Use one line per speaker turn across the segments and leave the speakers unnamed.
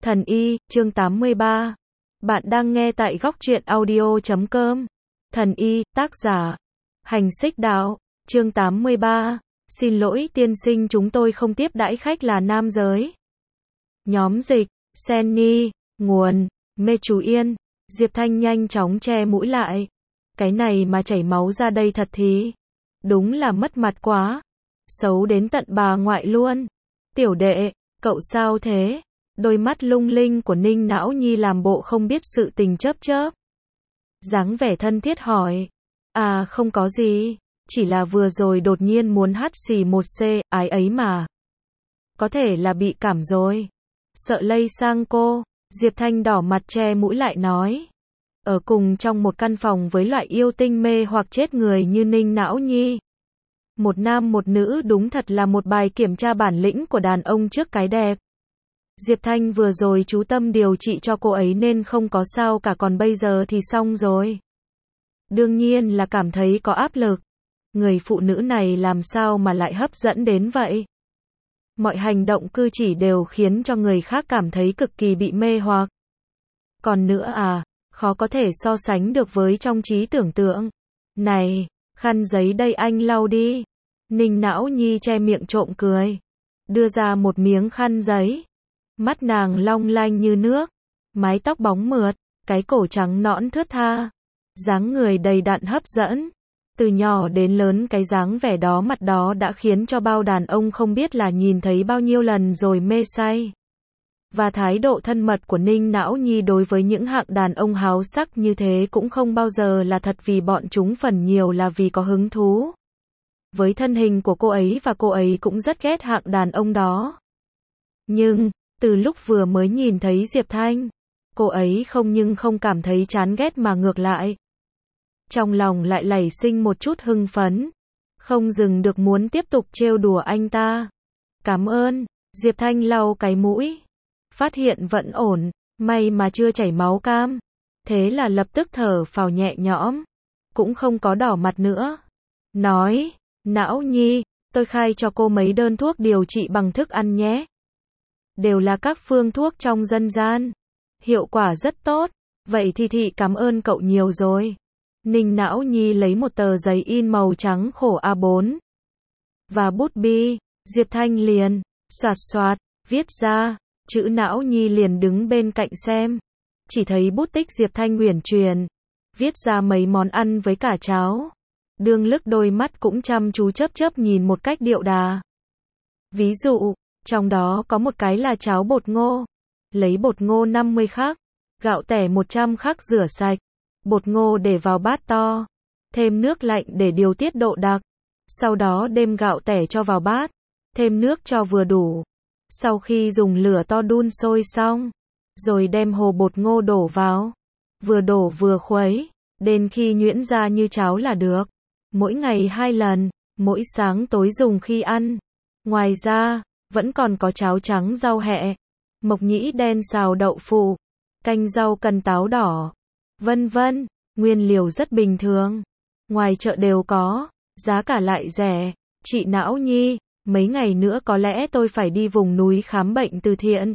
Thần y, chương 83. Bạn đang nghe tại góc truyện audio.com. Thần y, tác giả Hành Xích Đạo, chương 83. Xin lỗi tiên sinh, chúng tôi không tiếp đãi khách là nam giới. Nhóm dịch, Senny, nguồn, Mê Chú Yên. Diệp Thanh nhanh chóng che mũi lại. Cái này mà chảy máu ra đây thật thì đúng là mất mặt quá. Xấu đến tận bà ngoại luôn. Tiểu đệ, cậu sao thế? Đôi mắt lung linh của Ninh Não Nhi làm bộ không biết sự tình chớp chớp. Dáng vẻ thân thiết hỏi. À không có gì, chỉ là vừa rồi đột nhiên muốn hắt xì một c, ái ấy mà. Có thể là bị cảm rồi. Sợ lây sang cô, Diệp Thanh đỏ mặt che mũi lại nói. Ở cùng trong một căn phòng với loại yêu tinh mê hoặc chết người như Ninh Não Nhi. Một nam một nữ đúng thật là một bài kiểm tra bản lĩnh của đàn ông trước cái đẹp. Diệp Thanh vừa rồi chú tâm điều trị cho cô ấy nên không có sao cả, còn bây giờ thì xong rồi. Đương nhiên là cảm thấy có áp lực. Người phụ nữ này làm sao mà lại hấp dẫn đến vậy? Mọi hành động cử chỉ đều khiến cho người khác cảm thấy cực kỳ bị mê hoặc. Còn nữa à, khó có thể so sánh được với trong trí tưởng tượng. Này, khăn giấy đây anh lau đi. Ninh Não Nhi che miệng trộm cười. Đưa ra một miếng khăn giấy. Mắt nàng long lanh như nước. Mái tóc bóng mượt. Cái cổ trắng nõn thướt tha. Dáng người đầy đặn hấp dẫn. Từ nhỏ đến lớn cái dáng vẻ đó, mặt đó đã khiến cho bao đàn ông không biết là nhìn thấy bao nhiêu lần rồi mê say. Và thái độ thân mật của Ninh Não Nhi đối với những hạng đàn ông háo sắc như thế cũng không bao giờ là thật, vì bọn chúng phần nhiều là vì có hứng thú với thân hình của cô ấy, và cô ấy cũng rất ghét hạng đàn ông đó. Nhưng, từ lúc vừa mới nhìn thấy Diệp Thanh, cô ấy không cảm thấy chán ghét mà ngược lại. Trong lòng lại nảy sinh một chút hưng phấn. Không dừng được muốn tiếp tục trêu đùa anh ta. Cảm ơn, Diệp Thanh lau cái mũi. Phát hiện vẫn ổn, may mà chưa chảy máu cam. Thế là lập tức thở phào nhẹ nhõm. Cũng không có đỏ mặt nữa. Nói, Não Nhi, tôi khai cho cô mấy đơn thuốc điều trị bằng thức ăn nhé. Đều là các phương thuốc trong dân gian. Hiệu quả rất tốt. Vậy thì thị cảm ơn cậu nhiều rồi. Ninh Não Nhi lấy một tờ giấy in màu trắng khổ A4 và bút bi. Diệp Thanh liền xoạt xoạt viết ra. Chữ Não Nhi liền đứng bên cạnh xem. Chỉ thấy bút tích Diệp Thanh uyển chuyển viết ra mấy món ăn với cả cháo. Đương lức đôi mắt cũng chăm chú chớp nhìn một cách điệu đà. Ví dụ, trong đó có một cái là cháo bột ngô. Lấy bột ngô 50 khắc, gạo tẻ 100 khắc rửa sạch. Bột ngô để vào bát to, thêm nước lạnh để điều tiết độ đặc. Sau đó đem gạo tẻ cho vào bát, thêm nước cho vừa đủ. Sau khi dùng lửa to đun sôi xong, rồi đem hồ bột ngô đổ vào. Vừa đổ vừa khuấy, đến khi nhuyễn ra như cháo là được. Mỗi ngày 2 lần, mỗi sáng tối dùng khi ăn. Ngoài ra, vẫn còn có cháo trắng rau hẹ, mộc nhĩ đen xào đậu phụ, canh rau cần táo đỏ, vân vân. Nguyên liệu rất bình thường, ngoài chợ đều có, giá cả lại rẻ. Chị Não Nhi, mấy ngày nữa có lẽ tôi phải đi vùng núi khám bệnh từ thiện.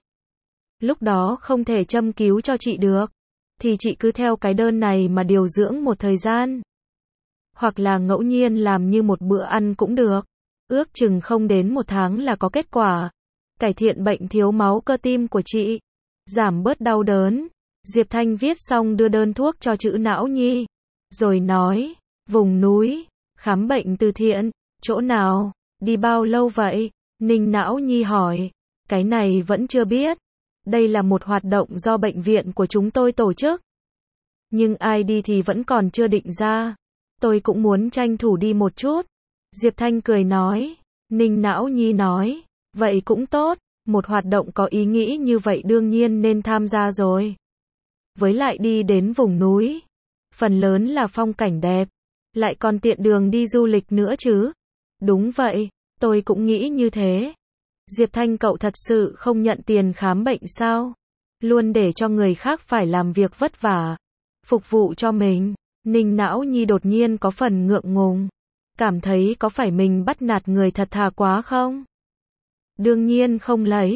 Lúc đó không thể châm cứu cho chị được, thì chị cứ theo cái đơn này mà điều dưỡng một thời gian. Hoặc là ngẫu nhiên làm như một bữa ăn cũng được. Ước chừng không đến 1 tháng là có kết quả. Cải thiện bệnh thiếu máu cơ tim của chị, giảm bớt đau đớn. Diệp Thanh viết xong đưa đơn thuốc cho chữ Não Nhi. Rồi nói, vùng núi, khám bệnh từ thiện, chỗ nào, đi bao lâu vậy? Ninh Não Nhi hỏi, cái này vẫn chưa biết. Đây là một hoạt động do bệnh viện của chúng tôi tổ chức. Nhưng ai đi thì vẫn còn chưa định ra. Tôi cũng muốn tranh thủ đi một chút. Diệp Thanh cười nói. Ninh Não Nhi nói, vậy cũng tốt, một hoạt động có ý nghĩa như vậy đương nhiên nên tham gia rồi. Với lại đi đến vùng núi, phần lớn là phong cảnh đẹp, lại còn tiện đường đi du lịch nữa chứ. Đúng vậy, tôi cũng nghĩ như thế. Diệp Thanh, cậu thật sự không nhận tiền khám bệnh sao? Luôn để cho người khác phải làm việc vất vả, phục vụ cho mình. Ninh Não Nhi đột nhiên có phần ngượng ngùng, cảm thấy có phải mình bắt nạt người thật thà quá không? Đương nhiên không lấy,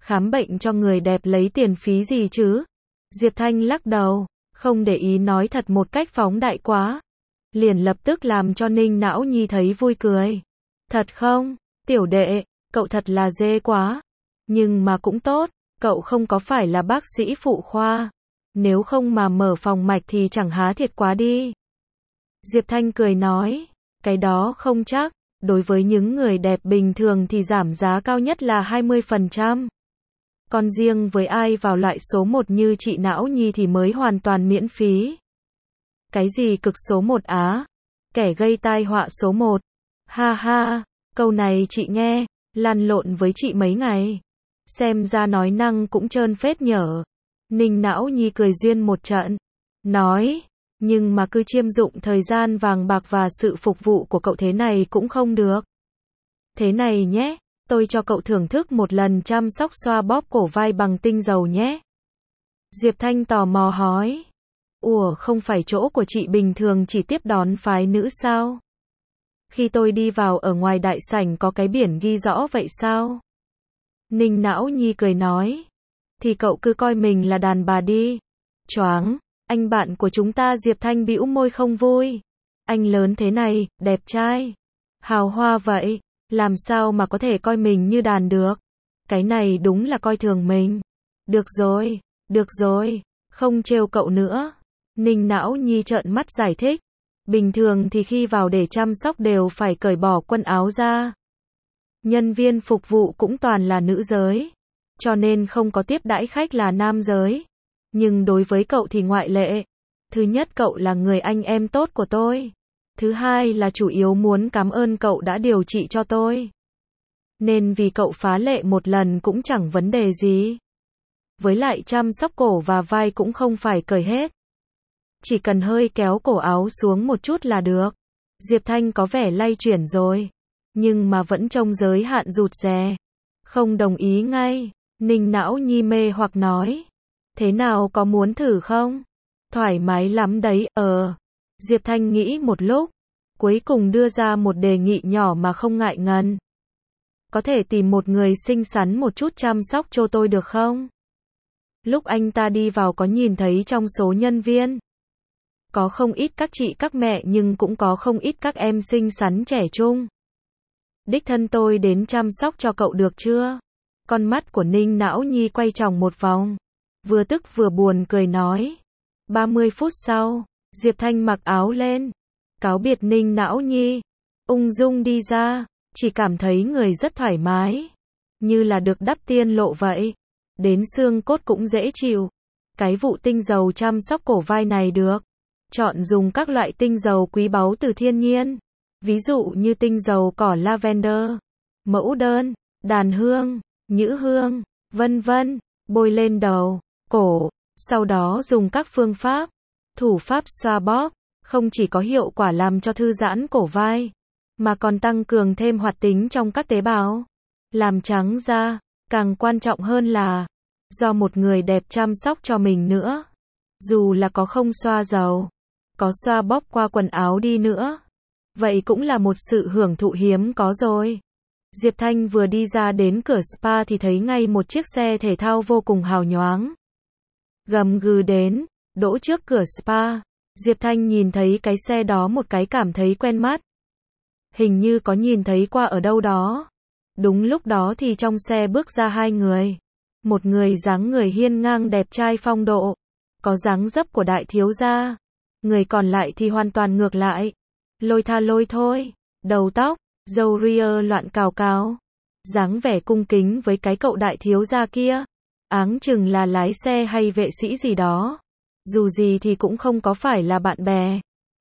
Khám bệnh cho người đẹp lấy tiền phí gì chứ? Diệp Thanh lắc đầu, không để ý nói thật một cách phóng đại quá. Liền lập tức làm cho Ninh Não Nhi thấy vui cười. Thật không, tiểu đệ, cậu thật là dê quá. Nhưng mà cũng tốt, cậu không có phải là bác sĩ phụ khoa. Nếu không mà mở phòng mạch thì chẳng há thiệt quá đi. Diệp Thanh cười nói, cái đó không chắc, đối với những người đẹp bình thường thì giảm giá cao nhất là 20%. Còn riêng với ai vào loại số 1 như chị Não Nhi thì mới hoàn toàn miễn phí. Cái gì cực số 1 á? Kẻ gây tai họa số 1. Ha ha, câu này chị nghe, lăn lộn với chị mấy ngày. Xem ra nói năng cũng trơn phết nhở. Ninh Não Nhi cười duyên một trận. Nói, nhưng mà cứ chiêm dụng thời gian vàng bạc và sự phục vụ của cậu thế này cũng không được. Thế này nhé, tôi cho cậu thưởng thức một lần chăm sóc xoa bóp cổ vai bằng tinh dầu nhé. Diệp Thanh tò mò hỏi. Ủa, không phải chỗ của chị bình thường chỉ tiếp đón phái nữ sao? Khi tôi đi vào ở ngoài đại sảnh có cái biển ghi rõ vậy sao? Ninh Não Nhi cười nói. Thì cậu cứ coi mình là đàn bà đi. Choáng, anh bạn của chúng ta Diệp Thanh bĩu môi không vui. Anh lớn thế này, đẹp trai, hào hoa vậy, làm sao mà có thể coi mình như đàn được? Cái này đúng là coi thường mình. Được rồi, không trêu cậu nữa. Ninh Não Nhi trợn mắt giải thích. Bình thường thì khi vào để chăm sóc đều phải cởi bỏ quần áo ra. Nhân viên phục vụ cũng toàn là nữ giới, cho nên không có tiếp đãi khách là nam giới. Nhưng đối với cậu thì ngoại lệ. Thứ nhất, cậu là người anh em tốt của tôi. Thứ hai là chủ yếu muốn cảm ơn cậu đã điều trị cho tôi. Nên vì cậu phá lệ một lần cũng chẳng vấn đề gì. Với lại chăm sóc cổ và vai cũng không phải cởi hết. Chỉ cần hơi kéo cổ áo xuống một chút là được. Diệp Thanh có vẻ lay chuyển rồi, nhưng mà vẫn trông giới hạn rụt rè. Không đồng ý ngay. Ninh Não Nhi mê hoặc nói. Thế nào, có muốn thử không? Thoải mái lắm đấy. Diệp Thanh nghĩ một lúc, cuối cùng đưa ra một đề nghị nhỏ mà không ngại ngần. Có thể tìm một người xinh xắn một chút chăm sóc cho tôi được không? Lúc anh ta đi vào có nhìn thấy trong số nhân viên có không ít các chị các mẹ nhưng cũng có không ít các em xinh xắn trẻ trung. Đích thân tôi đến chăm sóc cho cậu được chưa? Con mắt của Ninh Não Nhi quay tròng một vòng, vừa tức vừa buồn cười nói. 30 phút sau, Diệp Thanh mặc áo lên, cáo biệt Ninh Não Nhi, ung dung đi ra, chỉ cảm thấy người rất thoải mái, như là được đắp tiên lộ vậy. Đến xương cốt cũng dễ chịu. Cái vụ tinh dầu chăm sóc cổ vai này được chọn dùng các loại tinh dầu quý báu từ thiên nhiên, ví dụ như tinh dầu cỏ lavender, mẫu đơn, đàn hương, nhũ hương, vân vân, bôi lên đầu, cổ, sau đó dùng các phương pháp, thủ pháp xoa bóp, không chỉ có hiệu quả làm cho thư giãn cổ vai, mà còn tăng cường thêm hoạt tính trong các tế bào, làm trắng da, càng quan trọng hơn là do một người đẹp chăm sóc cho mình nữa. Dù là có không xoa dầu, có xoa bóp qua quần áo đi nữa, vậy cũng là một sự hưởng thụ hiếm có rồi. Diệp Thanh vừa đi ra đến cửa spa thì thấy ngay một chiếc xe thể thao vô cùng hào nhoáng gầm gừ đến, đỗ trước cửa spa. Diệp Thanh nhìn thấy cái xe đó một cái cảm thấy quen mắt. Hình như có nhìn thấy qua ở đâu đó. Đúng lúc đó thì trong xe bước ra hai người. Một người dáng người hiên ngang đẹp trai phong độ, có dáng dấp của đại thiếu gia. Người còn lại thì hoàn toàn ngược lại. Lôi tha lôi thôi, đầu tóc, râu ria loạn cào cào. Dáng vẻ cung kính với cái cậu đại thiếu gia kia. Áng chừng là lái xe hay vệ sĩ gì đó. Dù gì thì cũng không có phải là bạn bè.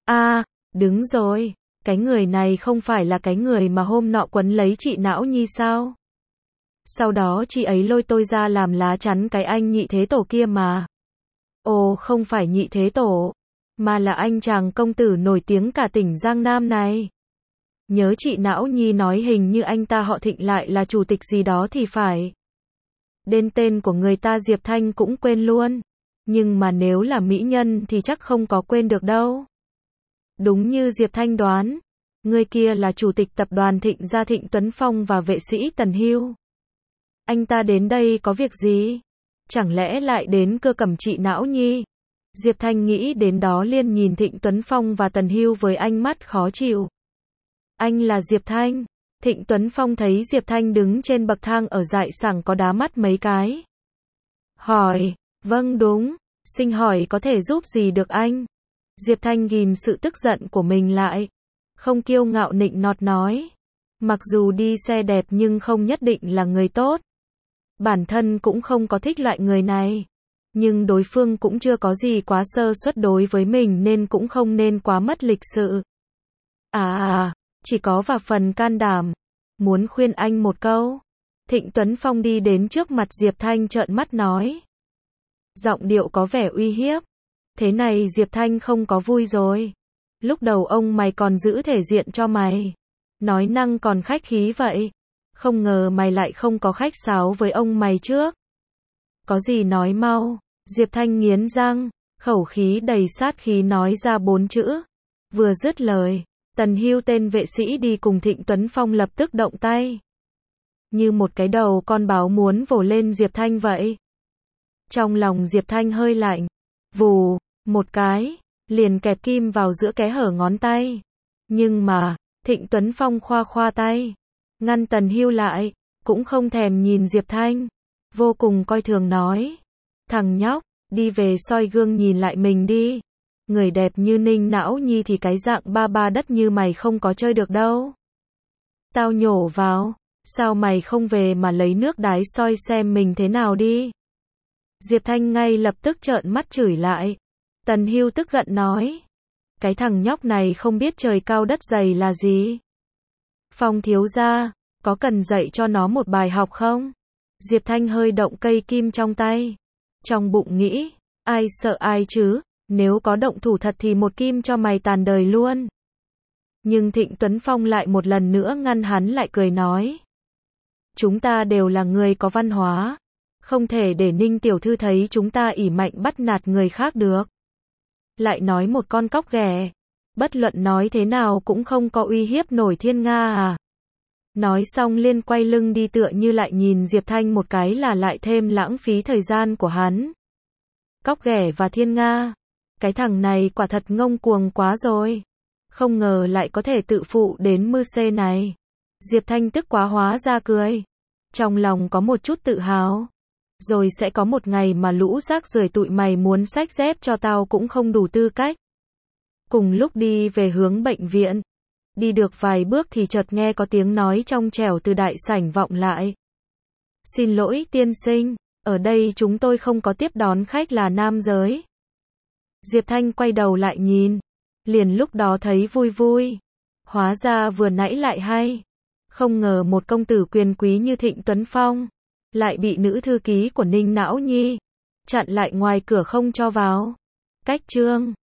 Đứng rồi. Cái người này không phải là cái người mà hôm nọ quấn lấy chị Não Nhi sao? Sau đó chị ấy lôi tôi ra làm lá chắn cái anh nhị thế tổ kia mà. Ồ, không phải nhị thế tổ, mà là anh chàng công tử nổi tiếng cả tỉnh Giang Nam này. Nhớ chị Não Nhi nói hình như anh ta họ Thịnh lại là chủ tịch gì đó thì phải. Đến tên của người ta Diệp Thanh cũng quên luôn. Nhưng mà nếu là mỹ nhân thì chắc không có quên được đâu. Đúng như Diệp Thanh đoán, người kia là chủ tịch tập đoàn Thịnh gia Thịnh Tuấn Phong và vệ sĩ Tần Hưu. Anh ta đến đây có việc gì? Chẳng lẽ lại đến Cơ Cẩm trị não nhi? Diệp Thanh nghĩ đến đó liền nhìn Thịnh Tuấn Phong và Tần Hưu với ánh mắt khó chịu. Anh là Diệp Thanh. Thịnh Tuấn Phong thấy Diệp Thanh đứng trên bậc thang ở dại sảng có đá mắt mấy cái. Hỏi, vâng đúng, xin hỏi có thể giúp gì được anh? Diệp Thanh ghìm sự tức giận của mình lại. Không kiêu ngạo nịnh nọt nói. Mặc dù đi xe đẹp nhưng không nhất định là người tốt. Bản thân cũng không có thích loại người này. Nhưng đối phương cũng chưa có gì quá sơ suất đối với mình nên cũng không nên quá mất lịch sự. Chỉ có vài phần can đảm. Muốn khuyên anh một câu. Thịnh Tuấn Phong đi đến trước mặt Diệp Thanh trợn mắt nói. Giọng điệu có vẻ uy hiếp. Thế này Diệp Thanh không có vui rồi. Lúc đầu ông mày còn giữ thể diện cho mày. Nói năng còn khách khí vậy. Không ngờ mày lại không có khách sáo với ông mày trước. Có gì nói mau. Diệp Thanh nghiến răng, khẩu khí đầy sát khí nói ra 4 chữ. Vừa dứt lời, Tần Hưu tên vệ sĩ đi cùng Thịnh Tuấn Phong lập tức động tay. Như một cái đầu con báo muốn vồ lên Diệp Thanh vậy. Trong lòng Diệp Thanh hơi lạnh. Vù, một cái, liền kẹp kim vào giữa kẽ hở ngón tay. Nhưng mà, Thịnh Tuấn Phong khoa tay. Ngăn Tần Hưu lại, cũng không thèm nhìn Diệp Thanh. Vô cùng coi thường nói. Thằng nhóc, đi về soi gương nhìn lại mình đi. Người đẹp như Ninh Não Nhi thì cái dạng ba đất như mày không có chơi được đâu. Tao nhổ vào, sao mày không về mà lấy nước đái soi xem mình thế nào đi. Diệp Thanh ngay lập tức trợn mắt chửi lại. Tần Hưu tức giận nói. Cái thằng nhóc này không biết trời cao đất dày là gì. Phong thiếu gia, có cần dạy cho nó một bài học không? Diệp Thanh hơi động cây kim trong tay. Trong bụng nghĩ, ai sợ ai chứ, nếu có động thủ thật thì một kim cho mày tàn đời luôn. Nhưng Thịnh Tuấn Phong lại một lần nữa ngăn hắn lại cười nói. Chúng ta đều là người có văn hóa. Không thể để Ninh tiểu thư thấy chúng ta ỷ mạnh bắt nạt người khác được. Lại nói một con cóc ghẻ. Bất luận nói thế nào cũng không có uy hiếp nổi Thiên Nga à. Nói xong liên quay lưng đi tựa như lại nhìn Diệp Thanh một cái là lại thêm lãng phí thời gian của hắn. Cóc ghẻ và Thiên Nga. Cái thằng này quả thật ngông cuồng quá rồi. Không ngờ lại có thể tự phụ đến mư xê này. Diệp Thanh tức quá hóa ra cười. Trong lòng có một chút tự hào. Rồi sẽ có một ngày mà lũ rác rưởi tụi mày muốn xách dép cho tao cũng không đủ tư cách. Cùng lúc đi về hướng bệnh viện. Đi được vài bước thì chợt nghe có tiếng nói trong trẻo từ đại sảnh vọng lại. Xin lỗi tiên sinh, ở đây chúng tôi không có tiếp đón khách là nam giới. Diệp Thanh quay đầu lại nhìn. Liền lúc đó thấy vui vui. Hóa ra vừa nãy lại hay. Không ngờ một công tử quyền quý như Thịnh Tuấn Phong. Lại bị nữ thư ký của Ninh Não Nhi chặn lại ngoài cửa không cho vào. Cách chương